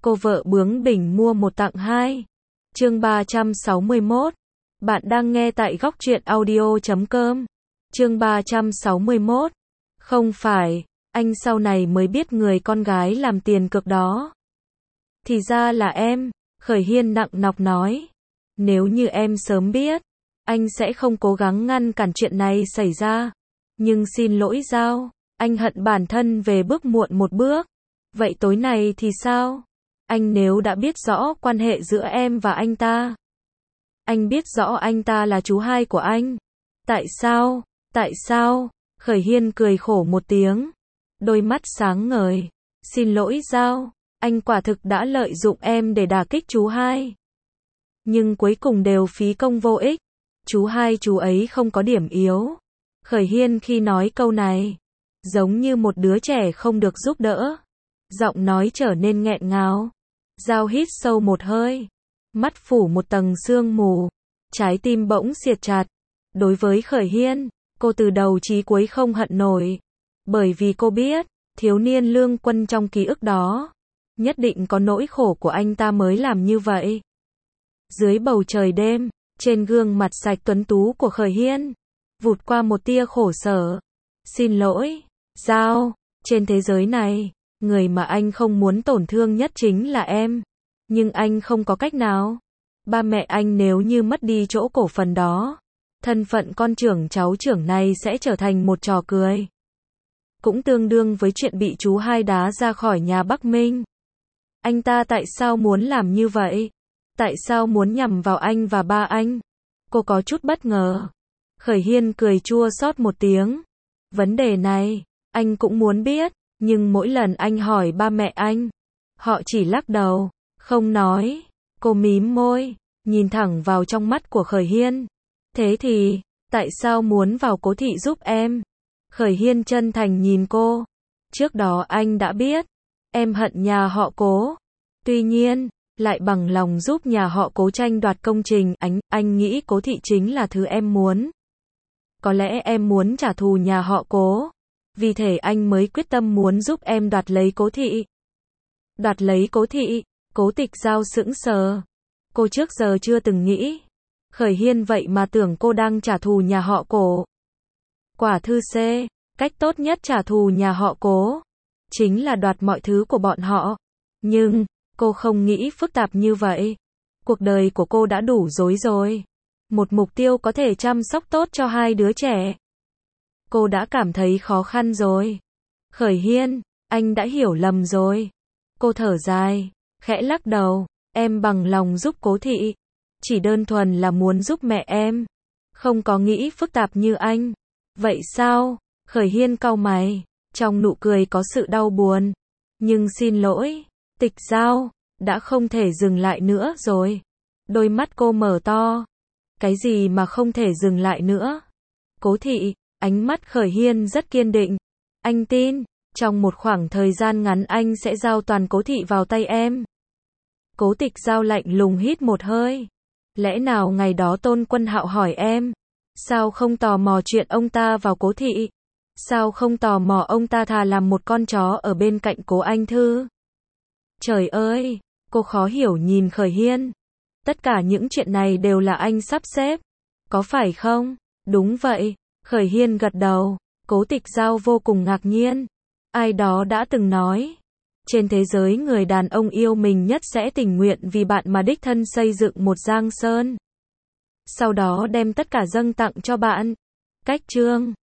cô vợ bướng bỉnh mua một tặng hai. Chương 361. Bạn đang nghe tại góc truyện audio.com. Chương 361. Không phải, anh sau này mới biết người con gái làm tiền cược đó. Thì ra là em, Khởi Hiên nặng nọc nói. Nếu như em sớm biết, anh sẽ không cố gắng ngăn cản chuyện này xảy ra. Nhưng xin lỗi Giao, anh hận bản thân về bước muộn một bước. Vậy tối này thì sao? Anh nếu đã biết rõ quan hệ giữa em và anh ta. Anh biết rõ anh ta là chú hai của anh. Tại sao? Tại sao? Khởi Hiên cười khổ một tiếng. Đôi mắt sáng ngời. Xin lỗi Giao, anh quả thực đã lợi dụng em để đả kích chú hai. Nhưng cuối cùng đều phí công vô ích. Chú hai chú ấy không có điểm yếu. Khởi Hiên khi nói câu này, giống như một đứa trẻ không được giúp đỡ. Giọng nói trở nên nghẹn ngào. Giao hít sâu một hơi. Mắt phủ một tầng sương mù. Trái tim bỗng siết chặt. Đối với Khởi Hiên, cô từ đầu chí cuối không hận nổi. Bởi vì cô biết, thiếu niên Lương Quân trong ký ức đó, nhất định có nỗi khổ của anh ta mới làm như vậy. Dưới bầu trời đêm, trên gương mặt sạch tuấn tú của Khởi Hiên, vụt qua một tia khổ sở. Xin lỗi, Giao, trên thế giới này, người mà anh không muốn tổn thương nhất chính là em. Nhưng anh không có cách nào. Ba mẹ anh nếu như mất đi chỗ cổ phần đó, thân phận con trưởng cháu trưởng này sẽ trở thành một trò cười. Cũng tương đương với chuyện bị chú hai đá ra khỏi nhà Bắc Minh. Anh ta tại sao muốn làm như vậy? Tại sao muốn nhằm vào anh và ba anh? Cô có chút bất ngờ. Khởi Hiên cười chua xót một tiếng. Vấn đề này, anh cũng muốn biết, nhưng mỗi lần anh hỏi ba mẹ anh, họ chỉ lắc đầu, không nói. Cô mím môi, nhìn thẳng vào trong mắt của Khởi Hiên. Thế thì, tại sao muốn vào Cố thị giúp em? Khởi Hiên chân thành nhìn cô. Trước đó anh đã biết, em hận nhà họ Cố. Tuy nhiên, lại bằng lòng giúp nhà họ Cố tranh đoạt công trình. Anh nghĩ Cố thị chính là thứ em muốn. Có lẽ em muốn trả thù nhà họ Cố. Vì thế anh mới quyết tâm muốn giúp em đoạt lấy Cố thị. Đoạt lấy Cố thị? Cố Tịch Giao sững sờ. Cô trước giờ chưa từng nghĩ. Khởi Hiên vậy mà tưởng cô đang trả thù nhà họ Cố. Quả thư C, cách tốt nhất trả thù nhà họ Cố chính là đoạt mọi thứ của bọn họ. Nhưng, cô không nghĩ phức tạp như vậy. Cuộc đời của cô đã đủ rối rồi. Một mục tiêu có thể chăm sóc tốt cho hai đứa trẻ. Cô đã cảm thấy khó khăn rồi. Khởi Hiên, anh đã hiểu lầm rồi. Cô thở dài, khẽ lắc đầu. Em bằng lòng giúp Cố thị. Chỉ đơn thuần là muốn giúp mẹ em. Không có nghĩ phức tạp như anh. Vậy sao? Khởi Hiên cau mày. Trong nụ cười có sự đau buồn. Nhưng xin lỗi, Tịch Giao, đã không thể dừng lại nữa rồi. Đôi mắt cô mở to. Cái gì mà không thể dừng lại nữa? Cố thị, ánh mắt Khởi Hiên rất kiên định. Anh tin, trong một khoảng thời gian ngắn anh sẽ giao toàn Cố thị vào tay em. Cố Tịch Giao lạnh lùng hít một hơi. Lẽ nào ngày đó Tôn Quân Hạo hỏi em, sao không tò mò chuyện ông ta vào Cố thị? Sao không tò mò ông ta thà làm một con chó ở bên cạnh Cố Anh Thư? Trời ơi, cô khó hiểu nhìn Khởi Hiên. Tất cả những chuyện này đều là anh sắp xếp. Có phải không? Đúng vậy. Khởi Hiên gật đầu. Cố Tịch Giao vô cùng ngạc nhiên. Ai đó đã từng nói, trên thế giới người đàn ông yêu mình nhất sẽ tình nguyện vì bạn mà đích thân xây dựng một giang sơn. Sau đó đem tất cả dâng tặng cho bạn. Cách chương